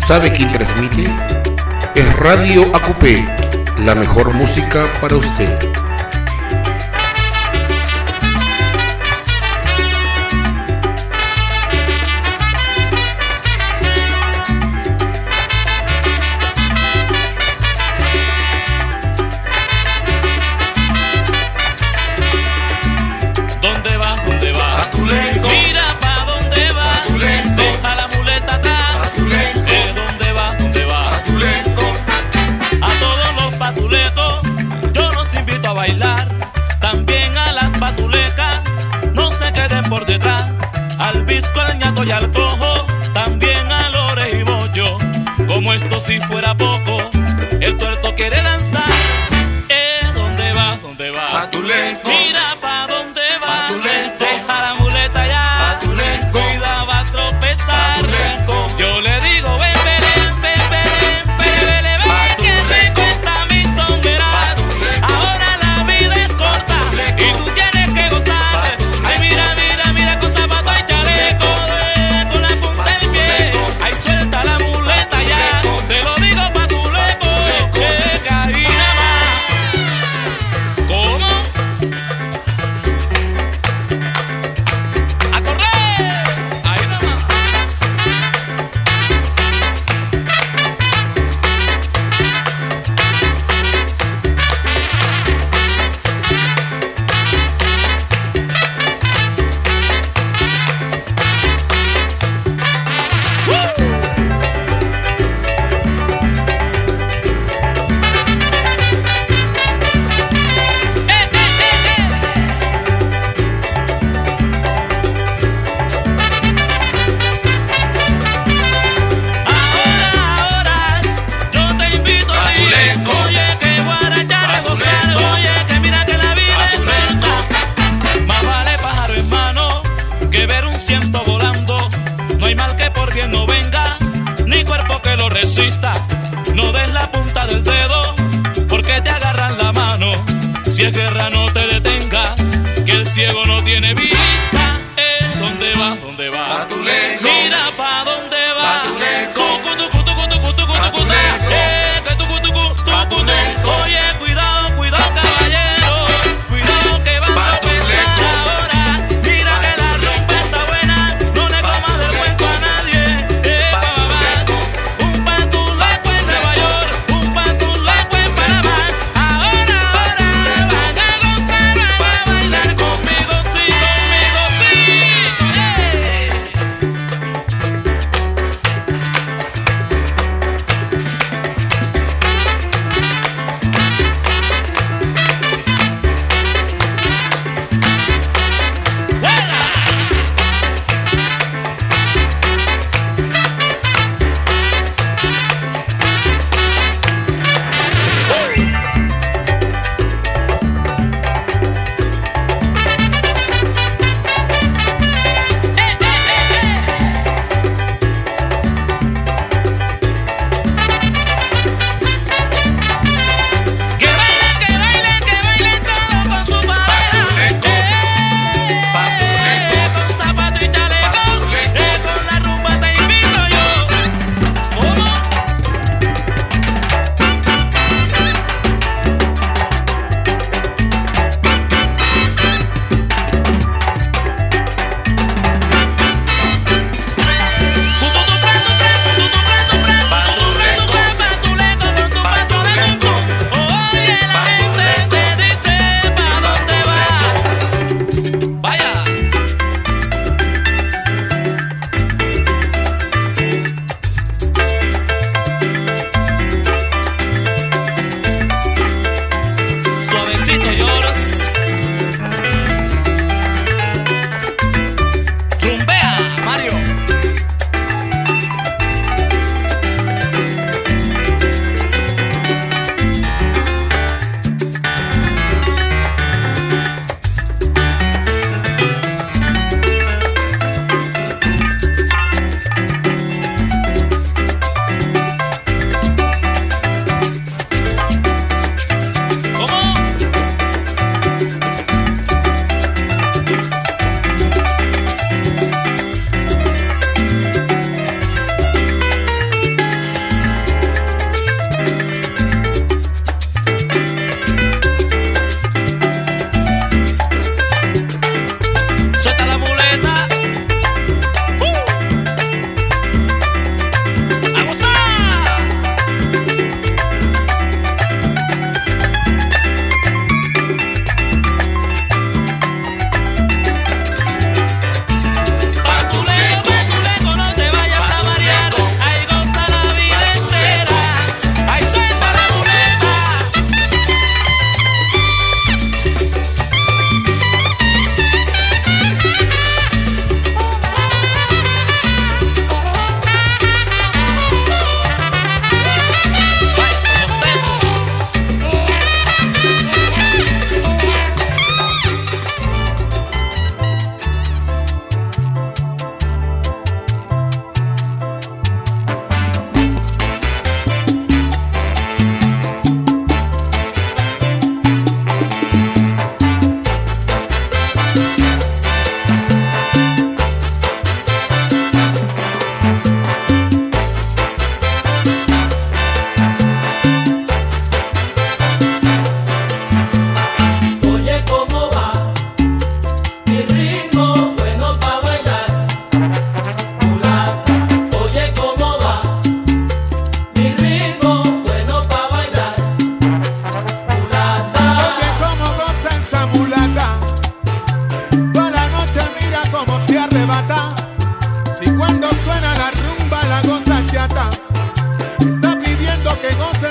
¿Sabe quién transmite? Es Radio Acupé, la mejor música para usted. Por detrás, al visco, al ñato y al cojo, también al ore y bollo. Como esto si fuera poco, el tuerto quiere lanzar. ¿Dónde va? ¿Dónde va? Patuleco. Mira pa' dónde va. Patuleco. Deja la muleta ya. Patuleco. Cuida, va a tropezar. Patuleco. Yo le digo, ven, ven, ven, ven, ven, ven, ven, que rico está mi sombreral. Ahora la vida es corta y tú tienes que gozar. Ay, mira. No venga, ni cuerpo que lo resista. No des la punta del dedo, porque te agarran la mano. Si es guerra no te detengas, que el ciego no tiene vista. ¿Dónde va? ¿Dónde va? Patuleco. Mira pa' dónde va. Patuleco. Patuleco. Oye, cuidado, cuidado, caballero. Cuidado que va a tropezar ahora. Mira que la rumba está buena. No le comas del cuento a nadie. Un patuleco en Nueva York, un patuleco en Panamá. Ahora van a gozar, van a bailar conmigo.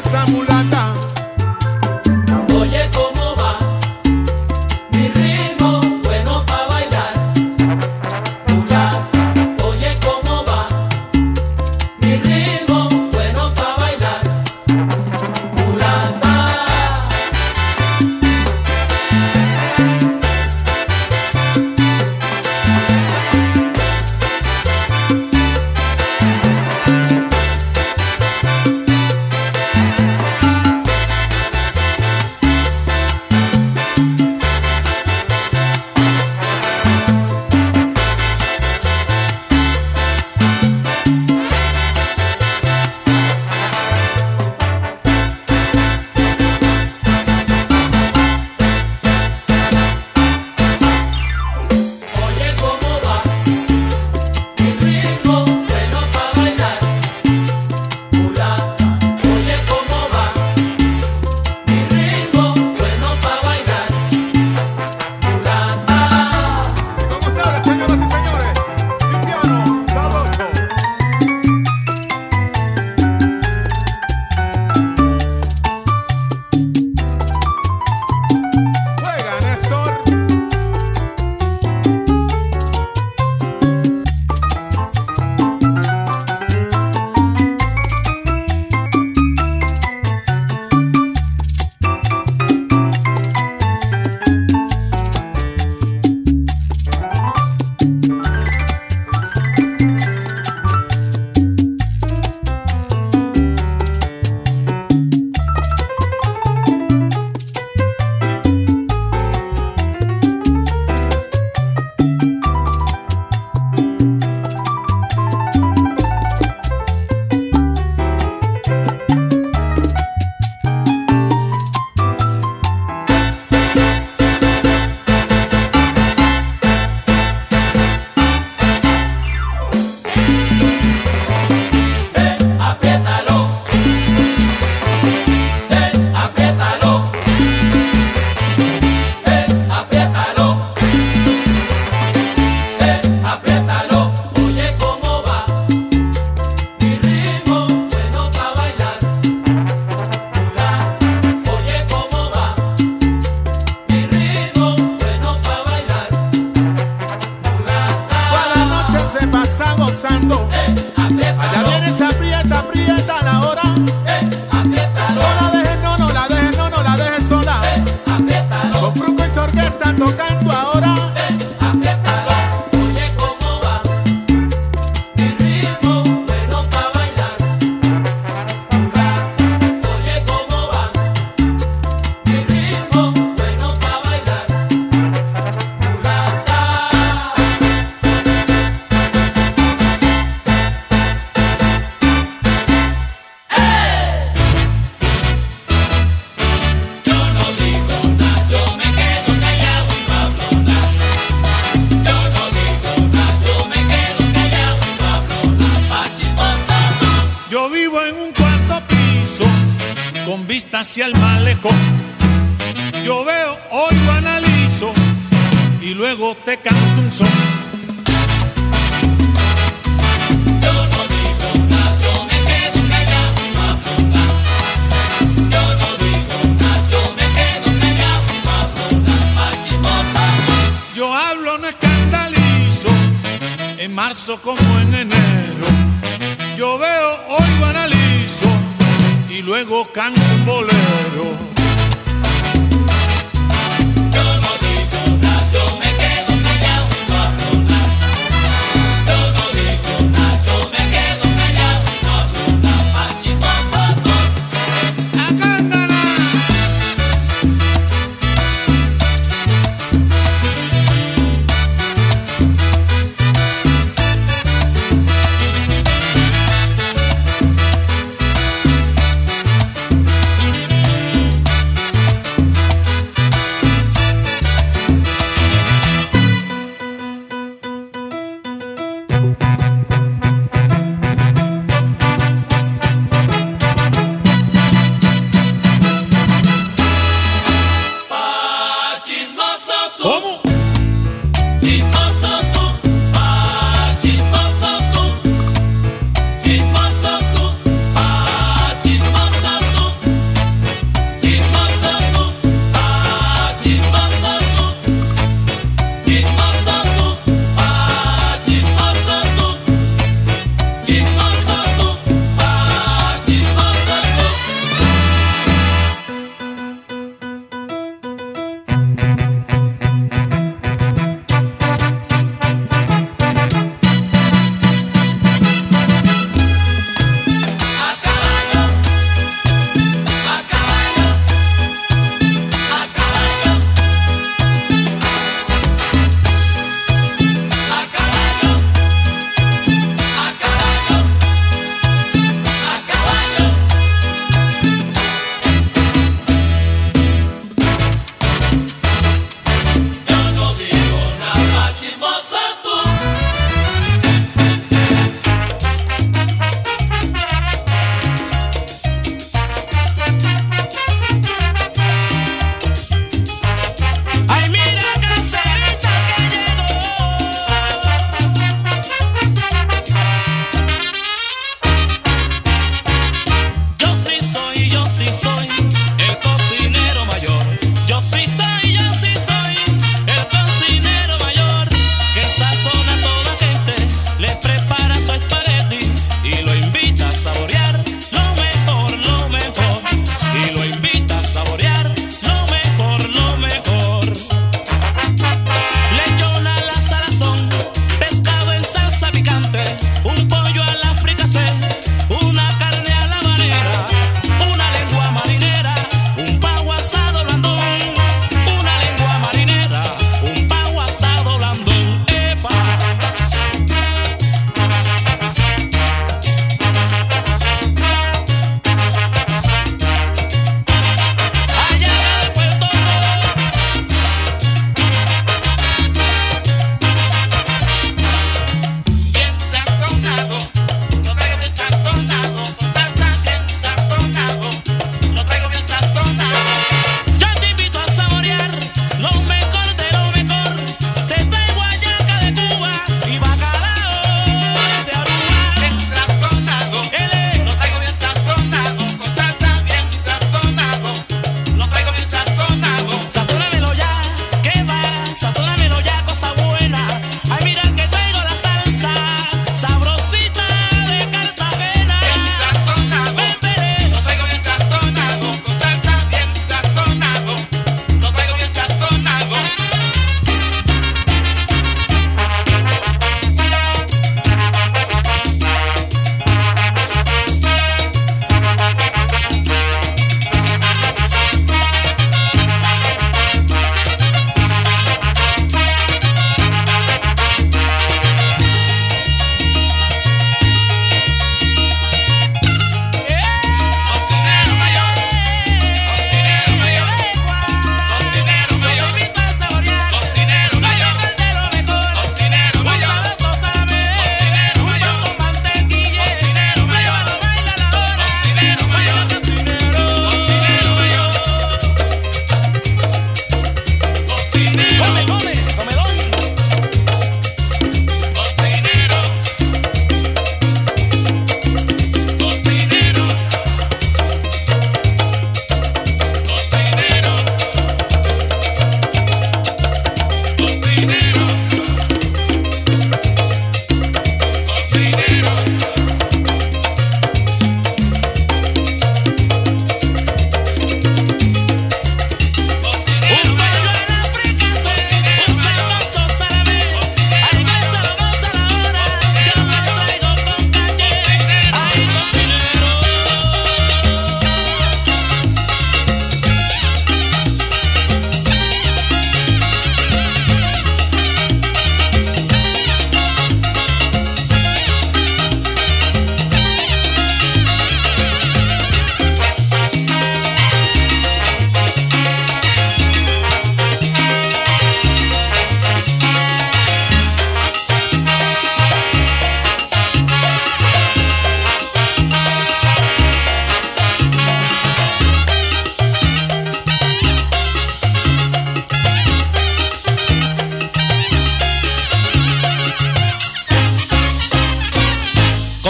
esa mulata. Oye, ¿cómo va? Mi ritmo bueno pa' bailar. Mulata, oye, ¿cómo va? Mi ritmo bueno pa' bailar. Mulata. Oye, ¿cómo va? Mi ritmo bueno pa' bailar. Mulata, oye, ¿cómo va? Mi ritmo bueno pa' bailar. Mulata. Y con ustedes, señoras y señores, Limpiano Sabroso. Juega, Néstor. Apriétalo. Apriétalo. Apriétalo. Apriétalo. Oye, ¿cómo va? Mi ritmo bueno pa' bailar. Mulata, oye, ¿cómo va? Mi ritmo bueno pa' bailar. Mulata. Cada noche se pasa gozando. Allá Apriétalo. viene, se aprieta, aprieta la hora. Apriétalo. No la dejes, no, no la dejes, no, no la dejes sola. Apriétalo. Con Fruco y Sorque están tocando ahora. Apriétalo. Oye, ¿cómo va? Mi ritmo bueno pa' bailar. Mulata, oye, ¿cómo va? Mi ritmo bueno pa' bailar. Mulata. Yo no digo nada, yo me quedo callado y no hablo nada. Yo no digo nada, yo me quedo callado y no hablo nada. Pa' chismoso tú. Yo vivo en un cuarto piso con vista hacia el malecón. Yo veo, oigo, analizo y luego te canto un son. Yo no digo nada, yo me quedo callado y no hablo nada. Yo no digo nada, yo me quedo callado y no hablo nada. Pa' chismoso tú. Yo hablo, no escandalizo, en marzo como en enero. Yo veo, oigo, analizo y luego canto un bolero. Yo no digo nada, yo me quedo callado y no hablo nada. Yo no digo nada, yo me quedo callado y no hablo nada. Pa' chismoso tú. ¡Acándala!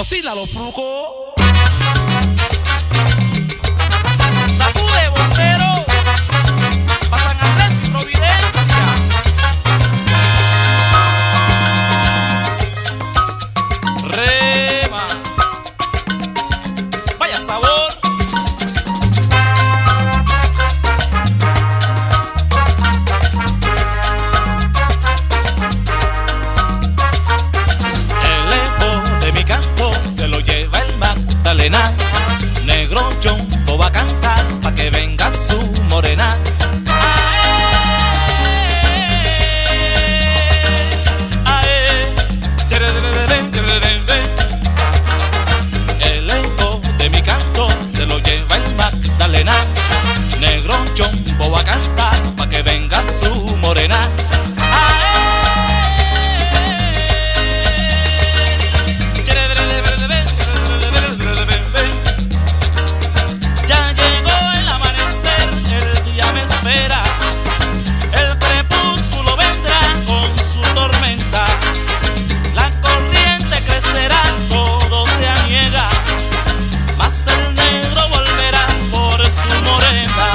Vacila los frucos. Sacude bombero. Pa' San Andrés y Providencia. Rema. Vaya sabor. El eco de mi canto se lo lleva el Magdalena. Negro Chombo va a cantar pa' que venga su morena. El eco de mi canto se lo lleva el Magdalena. Negro Chombo va a cantar pa' que venga su morena. Ya llegó el amanecer, el día me espera. El crepúsculo vendrá con su tormenta. La corriente crecerá, todo se aniega. Mas el negro volverá por su morena.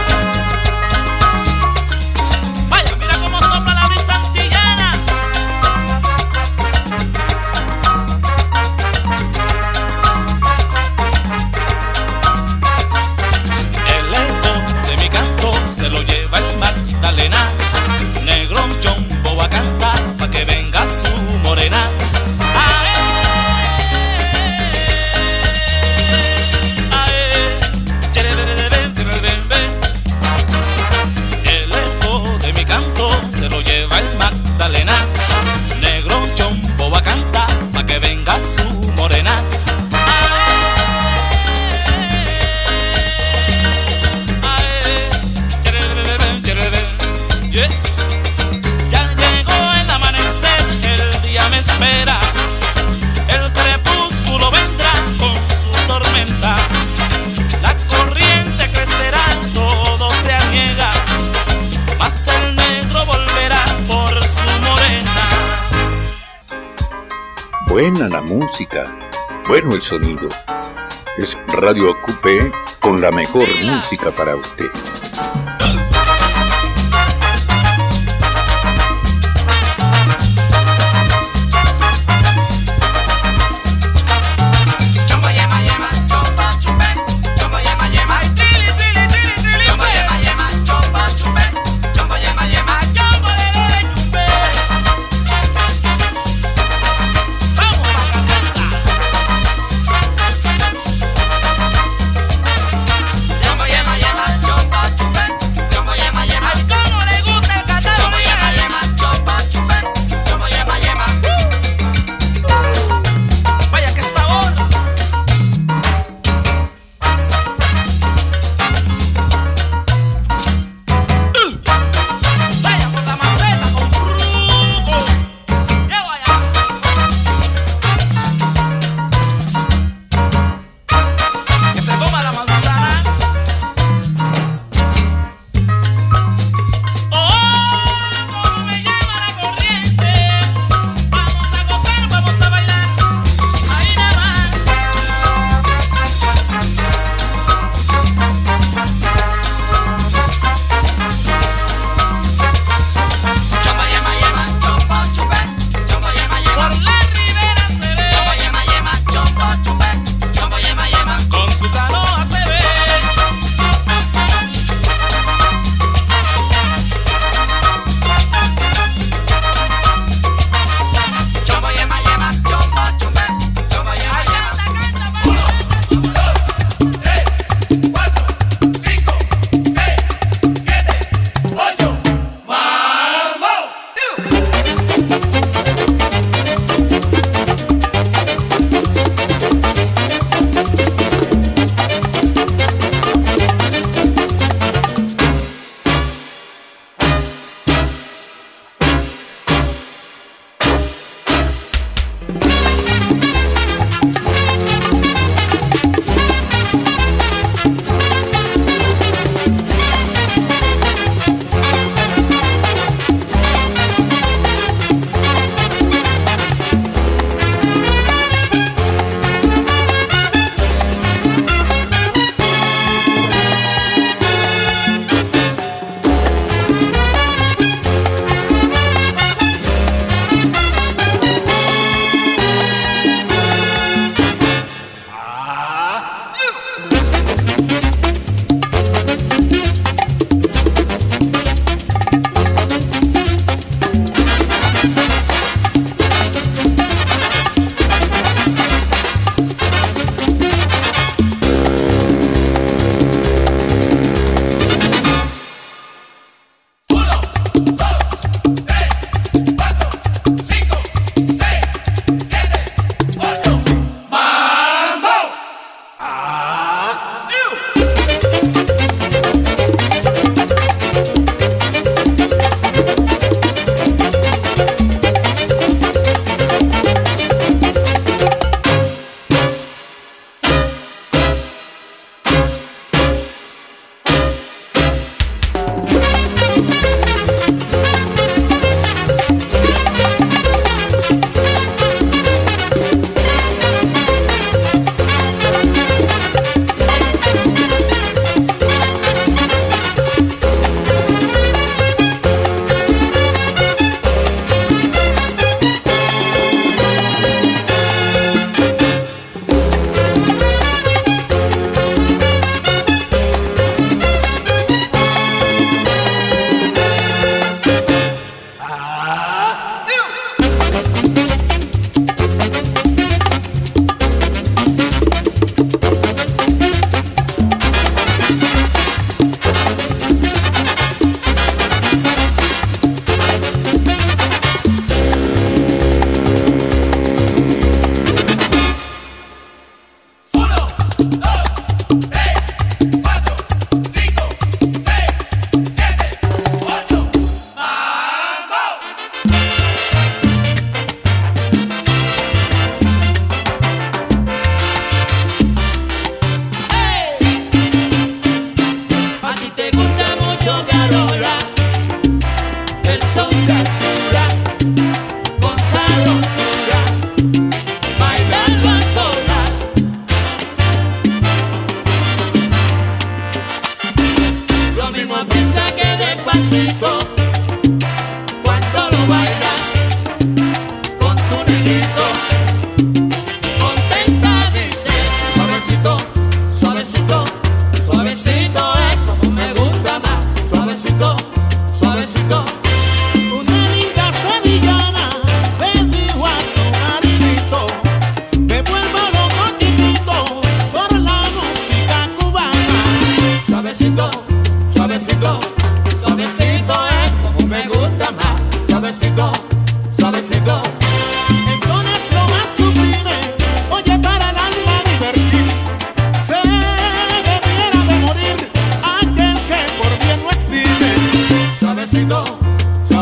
Vaya, mira cómo sopla la brisa antillana. El eco de mi canto se lo lleva el Magdalena. Negro Chombo va a cantar pa' que venga su morena. El eco de mi canto se lo lleva el Magdalena. Negro Chombo va a cantar pa' que venga su morena. Yeah. Ya llegó el amanecer, el día me espera. El crepúsculo vendrá con su tormenta. La corriente crecerá, todo se aniega. Mas el negro volverá por su morena. Buena la música, bueno el sonido. Es Radio Acupé con la mejor música para usted. Chombo yema yema, chombo chupe. Chombo yema yema, Tili, tili, tili, tili, chombo yema yema, chombo chupe. Chombo yema yema, chombo de chupe. Vamos pa' Candela. chombo yema yema, chombo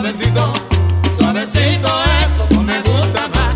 suavecito, suavecito es como me gusta más.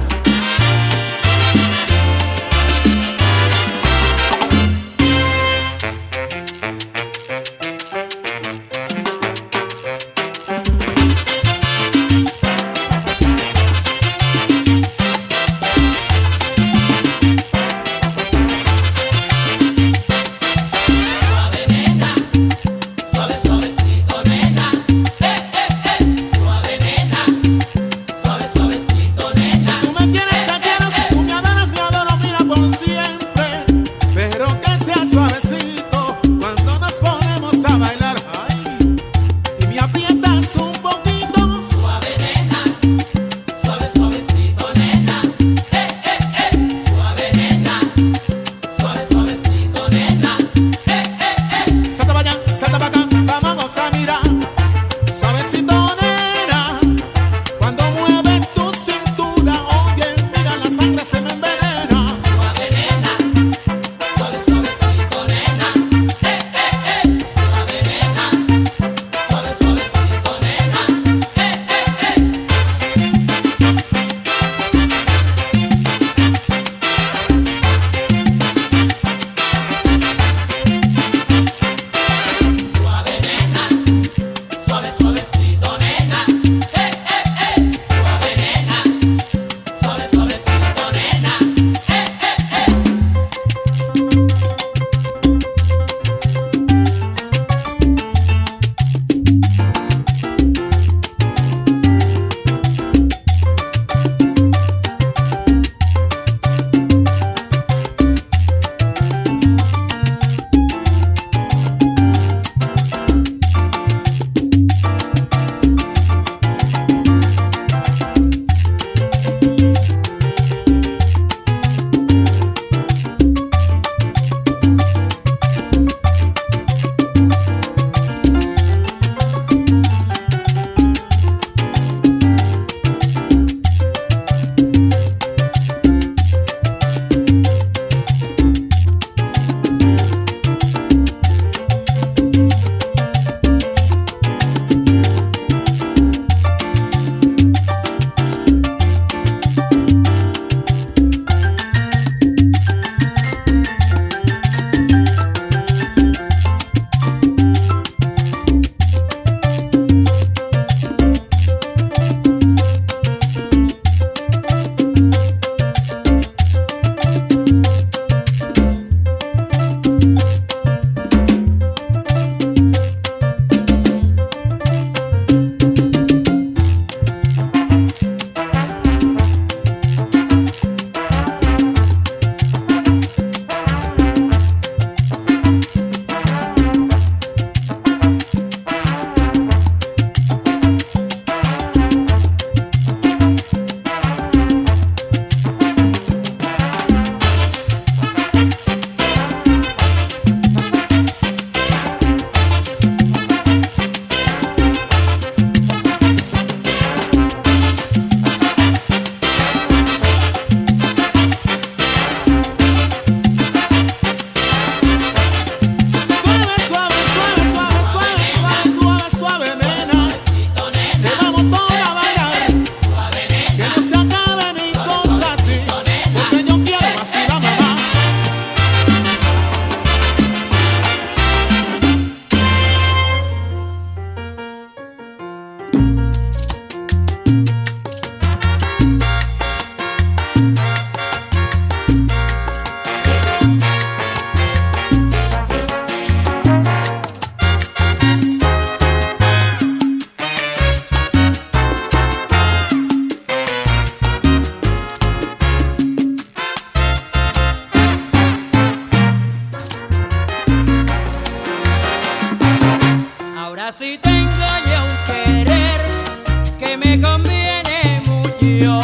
Si tengo yo un querer que me conviene mucho.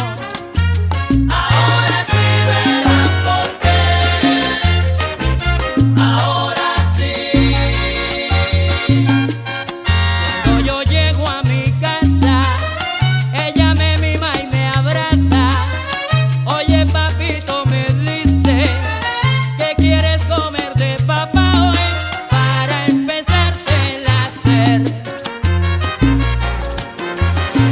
Ahora sí verán por qué. Ahora sí. Cuando yo llego a mi casa, ella me mima y me abraza. Oye, papito, me dice que quieres comer de papá hoy para empezarte el hacer.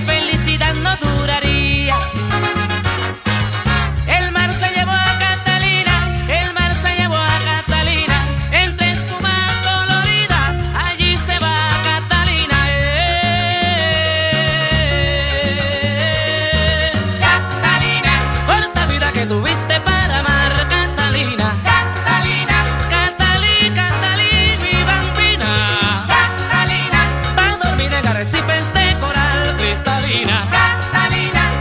felicidad no duraría. El mar se llevó a Catalina, el mar se llevó a Catalina, entre espumas coloridas, allí se va Catalina. Catalina, corta vida que tuviste para amar, Catalina. Catalina, Catalí, Catalí, mi bambina. Catalina, para dormir en arrecifes de coral cristalina. Catalina,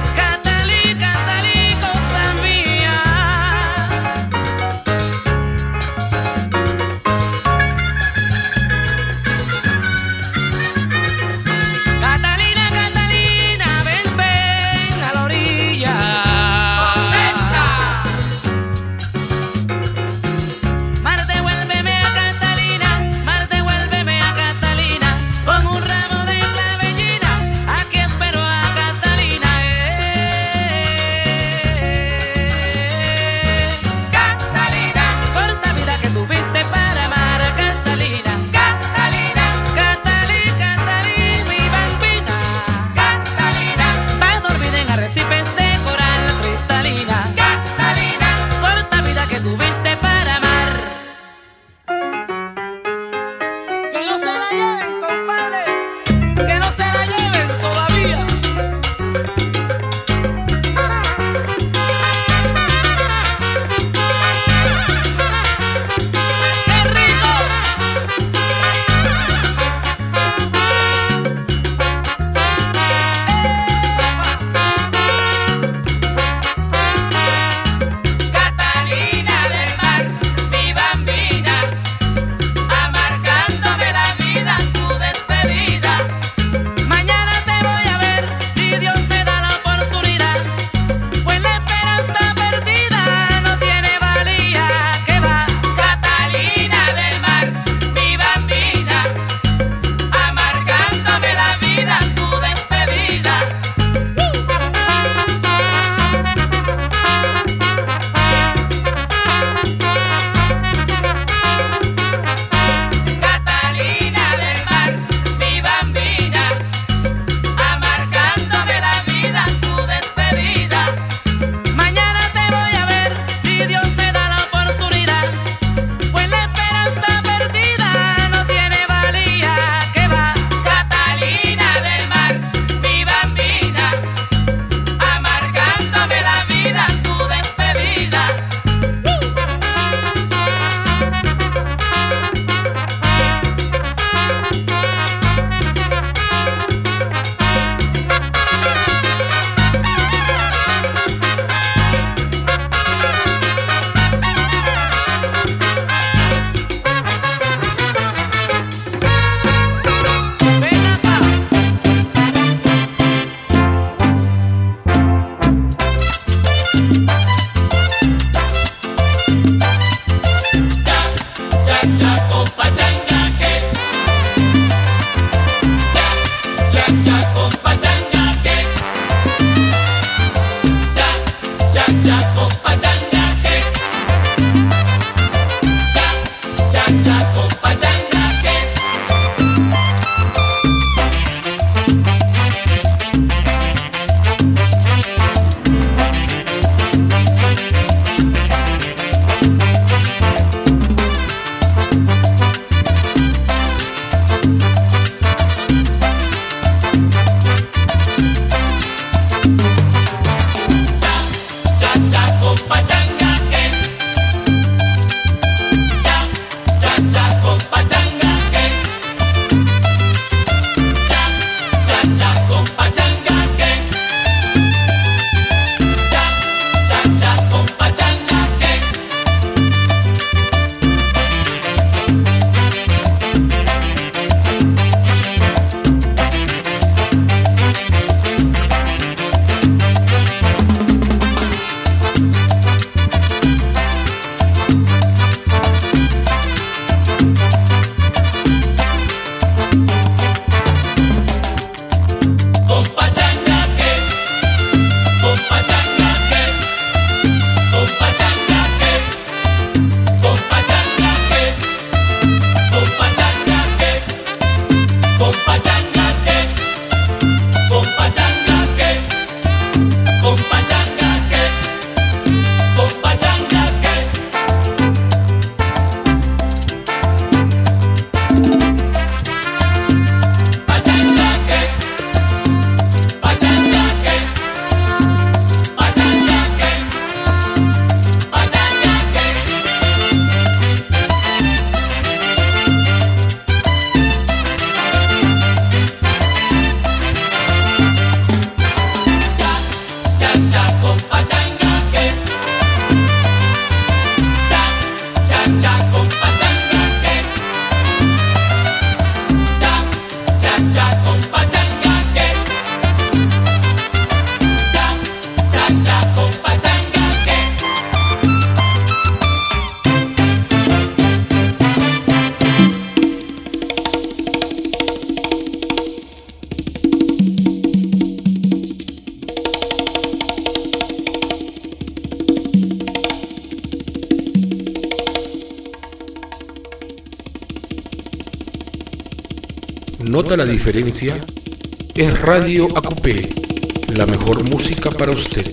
nota la diferencia, es Radio Acupé, la mejor música para usted.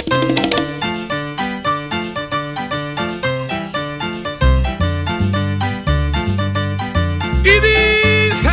Y dice: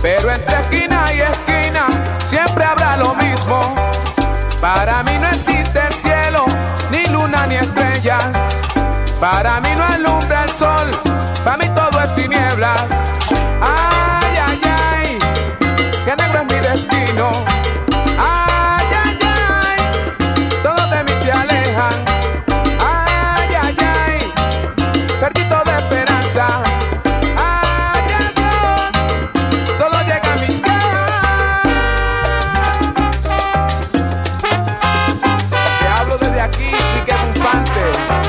pero entre esquina y esquina siempre habrá lo mismo. Para mí no existe cielo, ni luna ni estrellas. Para mí no alumbra el sol, para mí todo es tinieblas. Ay, ay, ay, que negro es mi destino. Ay, ay, ay, todos de mí se alejan. Ay, ay, ay, perdí toda esperanza. Ay, ay, Dios, solo llega a mis quejas. Te hablo desde aquí y que bufante.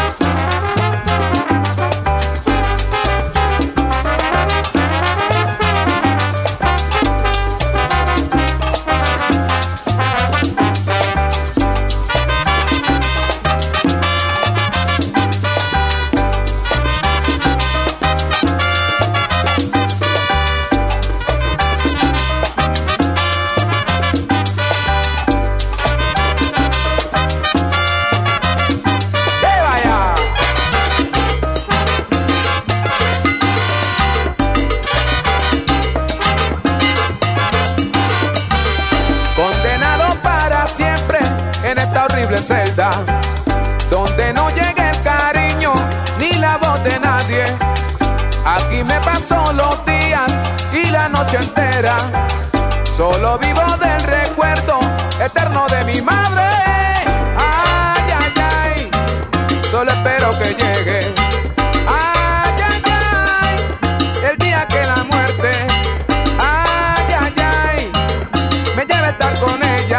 Celda, donde no llega el cariño ni la voz de nadie. Aquí me paso los días y la noche entera. Solo vivo del recuerdo eterno de mi madre. Ay, ay, ay, solo espero que llegue. Ay, ay, ay, el día que la muerte, ay, ay, ay, me lleve a estar con ella.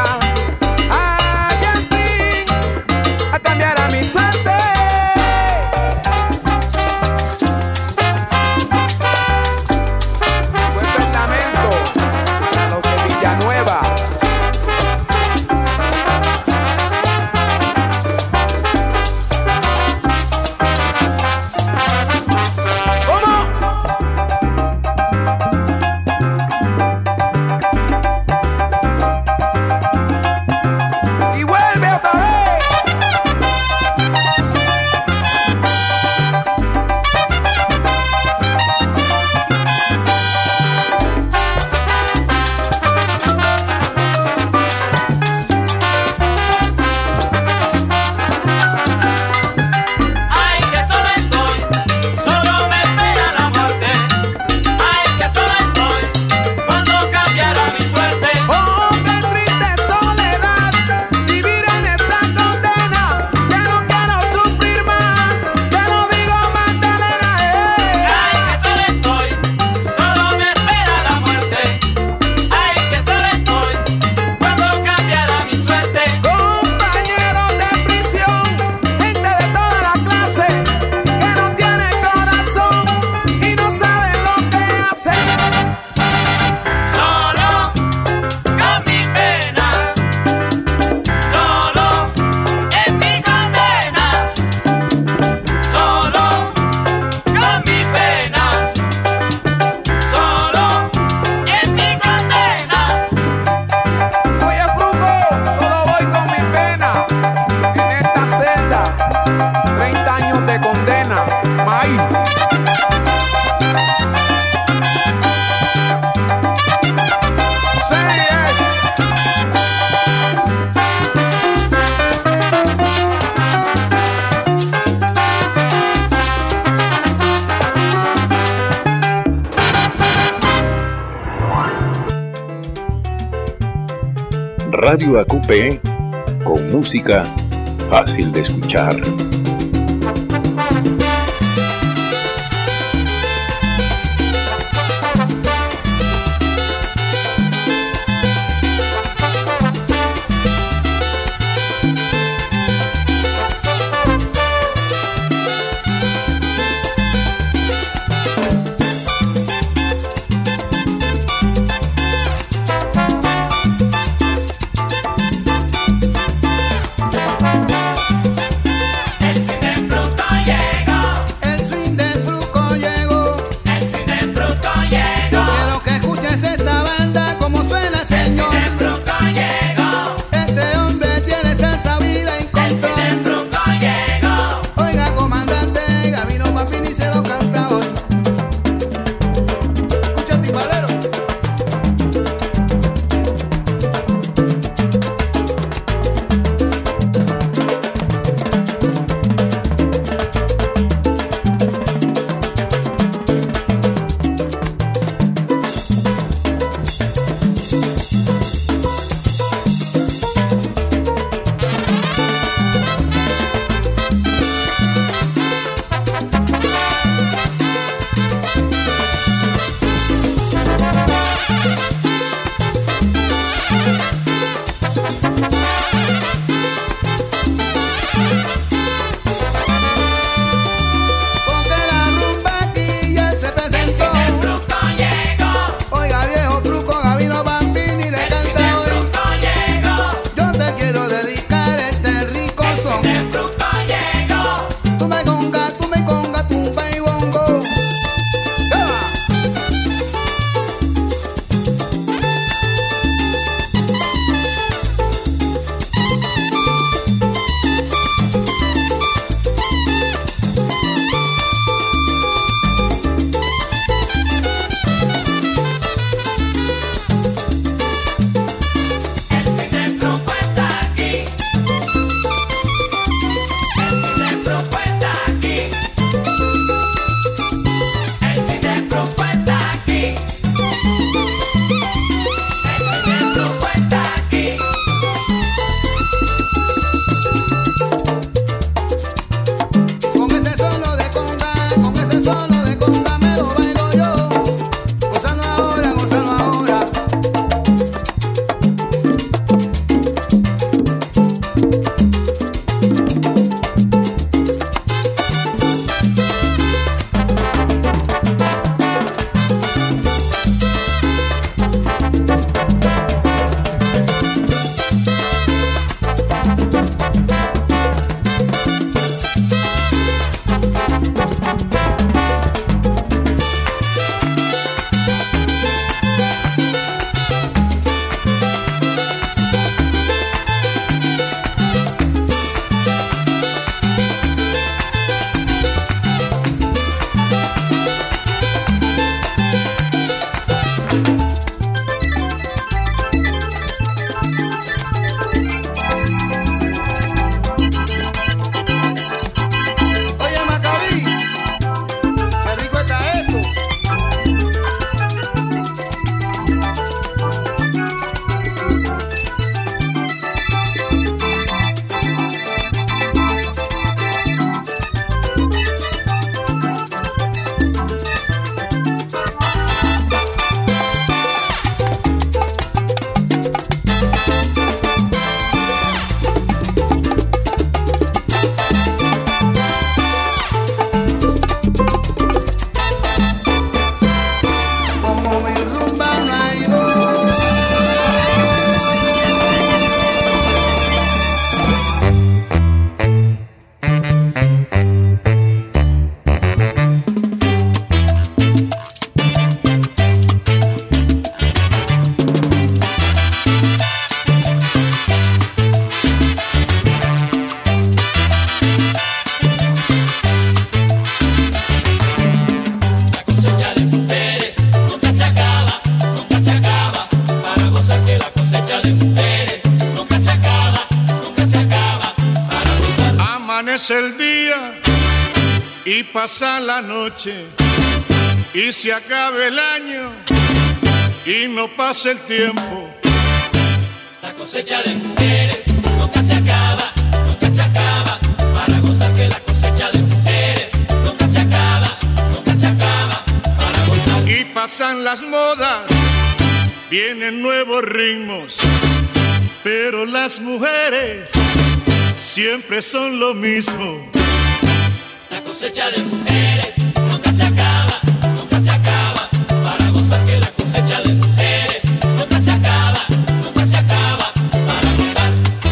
Cambiará mi suerte. Cuento el lamento a los de Villanueva. Radio AQP, con música fácil de escuchar. El Amanece el día y pasa la noche y se acaba el año y no pasa el tiempo. La cosecha de mujeres nunca se acaba, nunca se acaba. Para gozar que la cosecha de mujeres nunca se acaba, nunca se acaba. Para gozar. Y pasan las modas, vienen nuevos ritmos, pero las mujeres siempre son lo mismo. La cosecha de mujeres nunca se acaba, nunca se acaba. Para gozar que la cosecha de mujeres nunca se acaba, nunca se acaba. Para gozar.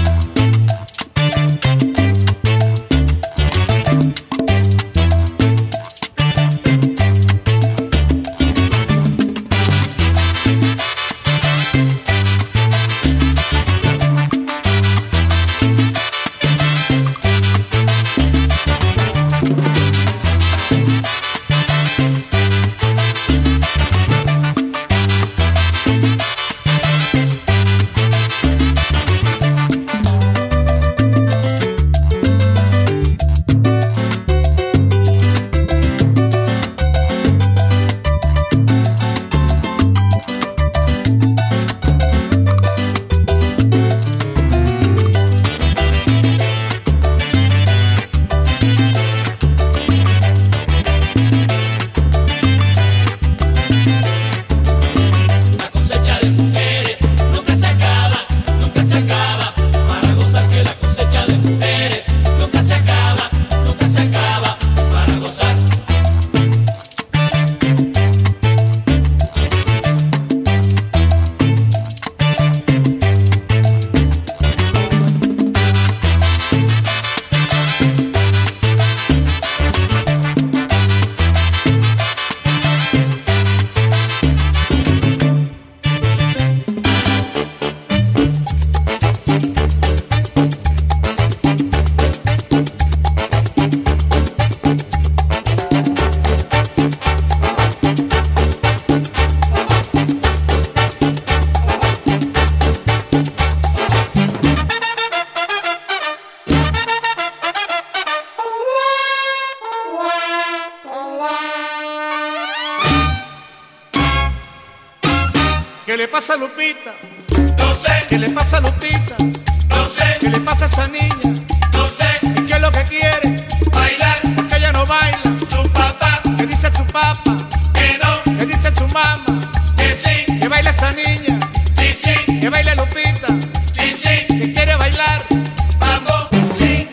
¿Qué le pasa a Lupita? No sé. ¿Qué le pasa a Lupita? No sé. ¿Qué le pasa a esa niña? No sé. ¿Y qué es lo que quiere? Bailar. Porque ella no baila. Su papá. ¿Qué dice su papá? Que no. ¿Qué dice su mamá? Que sí. Que baila esa niña. Sí, sí. Que baila Lupita. Sí, sí. Que quiere bailar. Mambo. Sí.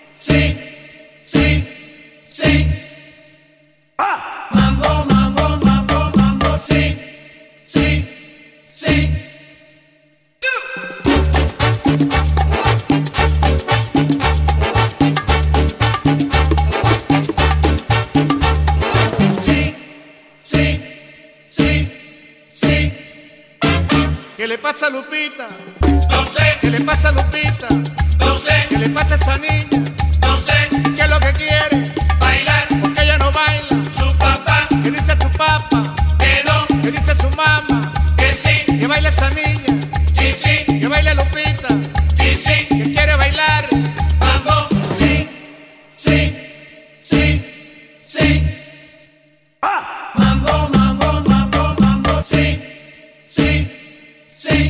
Sí. Sí. Sí. Mambo, mambo, mambo, mambo. Sí. Sí. Sí. Sí, sí, sí, sí. ¿Qué le pasa a Lupita? No sé. ¿Qué le pasa a Lupita? No sé. ¿Qué le pasa a esa niña? No sé. ¿Qué es lo que quiere? Bailar. Porque ella no baila. Su papá. ¿Qué dice tu papá? Que no. ¿Qué dice su mamá? Que sí. Que baila esa niña. Sí, sí. Que baila Lupita. Sí, sí. Que quiere bailar. Mambo. Sí. Sí. Sí. Sí. Mambo, mambo, mambo, mambo. Sí. Sí. Sí.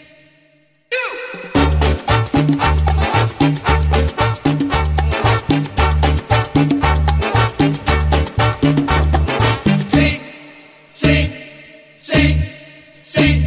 Sí. Sí. Sí. Sí.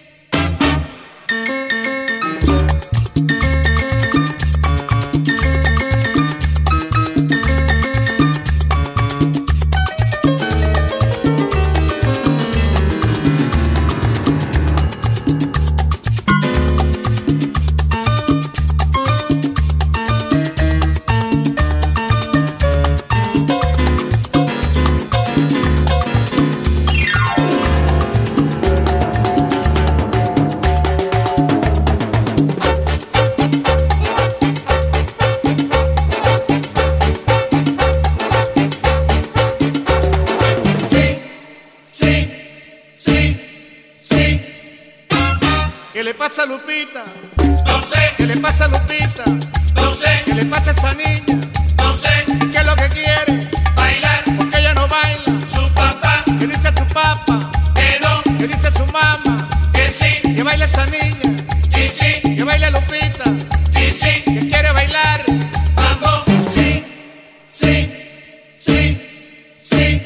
Sí. Sí. Sí. ¿Qué le pasa a Lupita? No sé. ¿Qué le pasa a Lupita? No sé. ¿Qué le pasa a esa niña? sé ¿qué es lo que quiere? bailar. Porque ella no baila. Su papá, ¿Qué dice tu papá? que no, ¿Qué dice su mamá? que sí, Que baile esa niña. sí, sí, Que baile Lupita. sí, sí. Que quiere bailar. Mambo, sí, sí, sí, sí.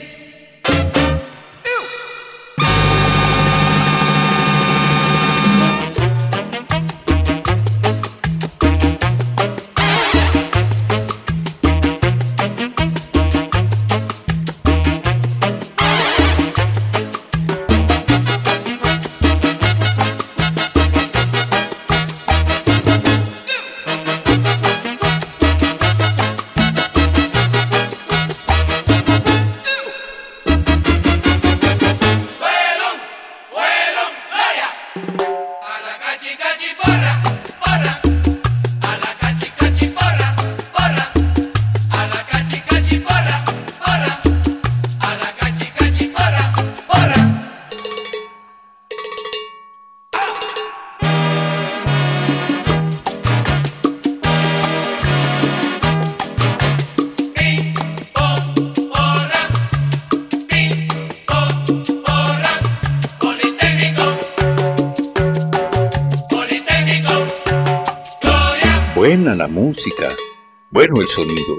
Buena la música, bueno el sonido.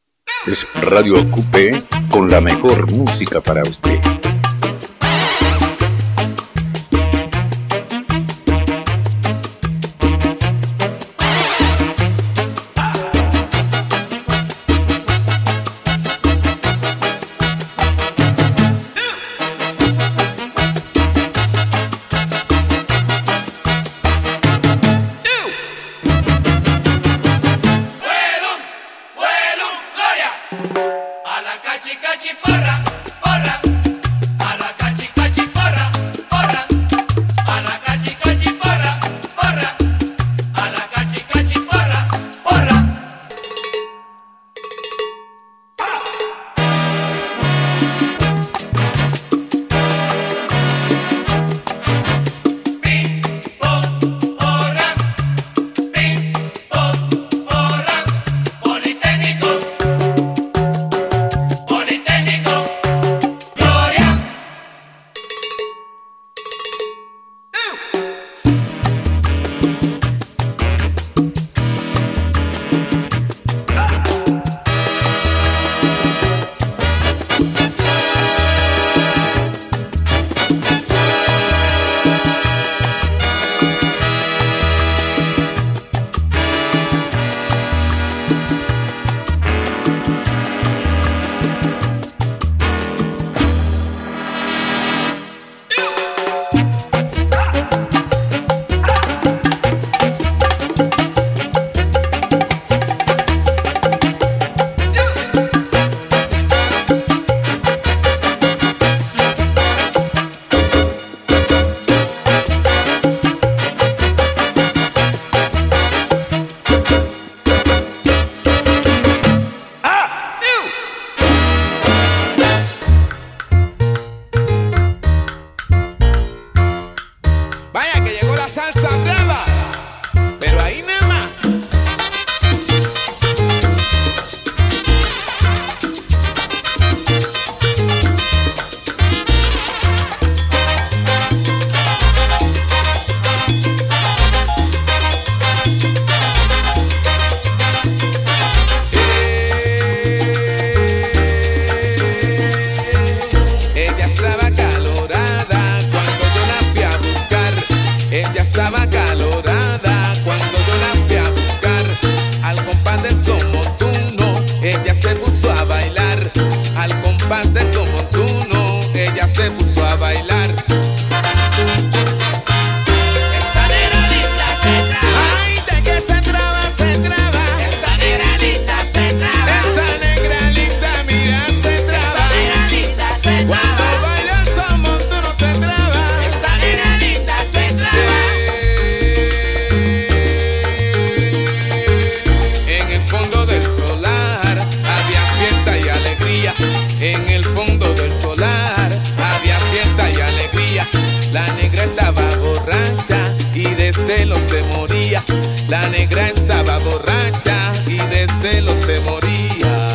Es Radio Ocupé con la mejor música para usted. La negra estaba borracha y de celos se moría.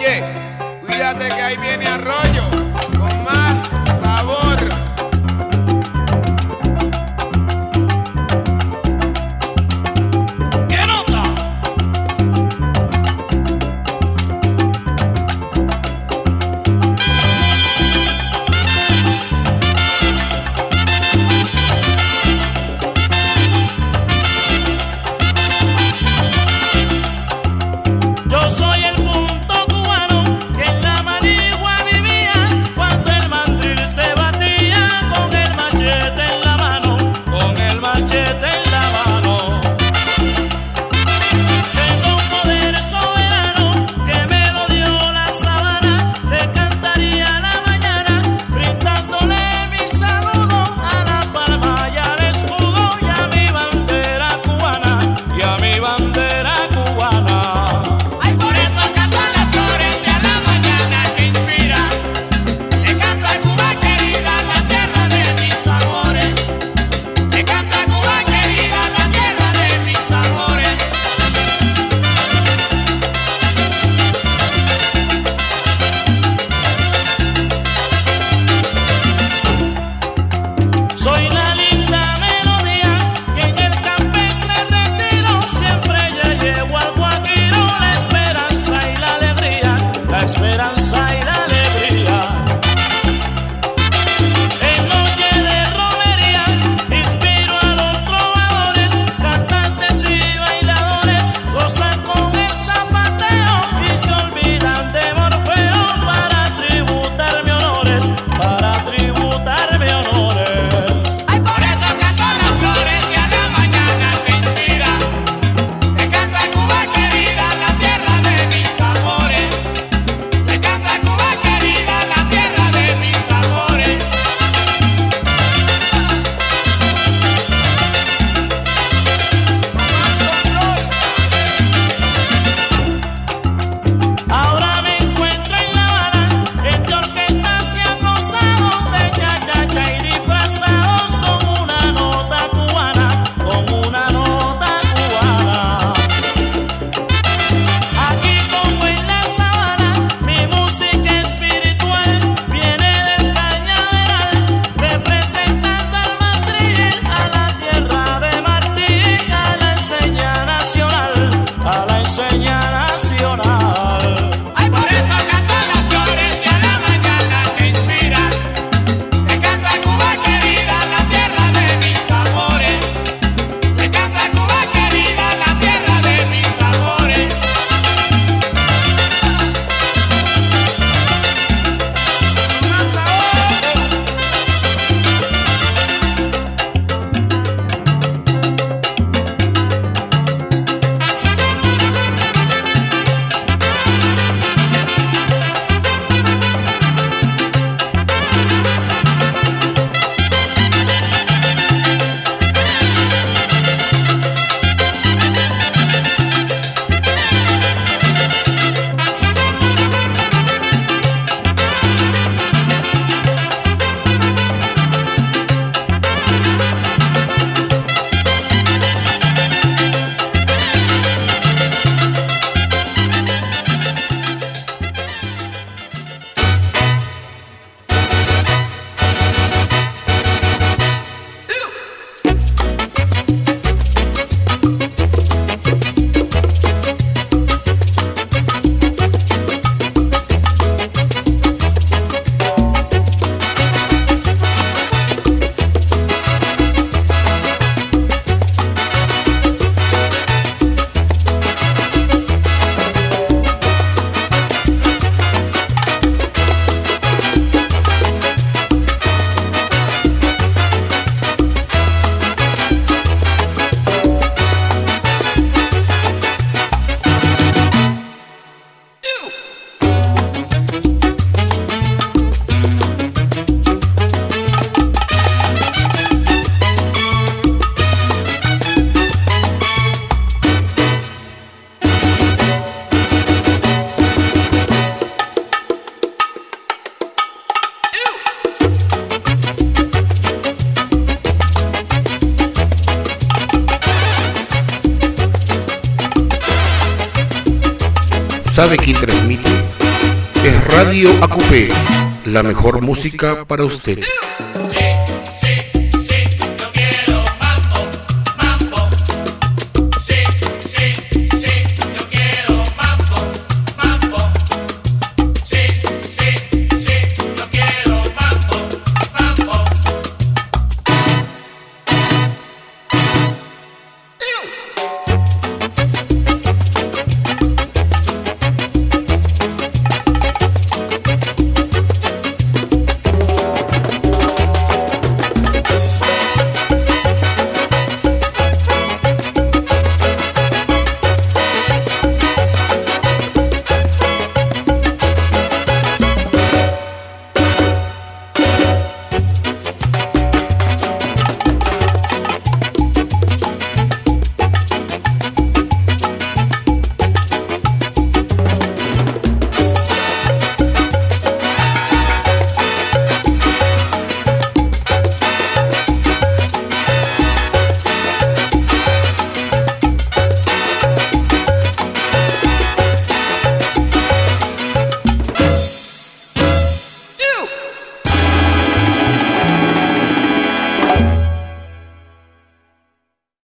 Oye, cuídate que ahí viene Arroyo con más sabor. ¿Qué nota? Yo soy el punto cubano que en la manigua vivía cuando el mandril se batía con el machete en la mano, con el machete en la mano. Tengo un poder soberano que me lo dio la sabana, le cantaría a la mañana brindándole mi saludo a la palma y al escudo y a mi bandera cubana, y a mi bandera cubana. Ay, por eso canto a las flores y a la mañana que inspira. Le canto a Cuba querida, la tierra de mis sabores. Le canto a Cuba querida, la tierra de mis sabores. Soy la linda melodía que en el campestre retiro siempre yo llevo al guajiro la esperanza y la alegría, la esperanza y la alegría. En noche de romería inspiro a los trovadores, cantantes y bailadores, gozan con el zapateo y se olvidan de Morfeo para tributarme honores, para tributarme honores. Ay, por eso canto a las flores y a la mañana que inspira. Le canto a Cuba querida, la tierra de mis sabores. Le canto a Cuba querida, la tierra de mis sabores. Ahora me encuentro en La Habana, entre orquestas y acosados de cha-cha-cha y disfrazados con una nota cubana, con una nota cubana. Aquí como en la sabana, mi música espiritual viene del cañaveral, representando al mandril, a la tierra de Martí, a la enseña nacional, a la enseña nacional. Ay, por eso canto a las flores y a la mañana que inspira. Le canto a Cuba querida, la tierra de mis sabores. Le canto a Cuba querida, la tierra de mis sabores. ¿Sabe quién transmite? es Radio AQP, la mejor música para usted.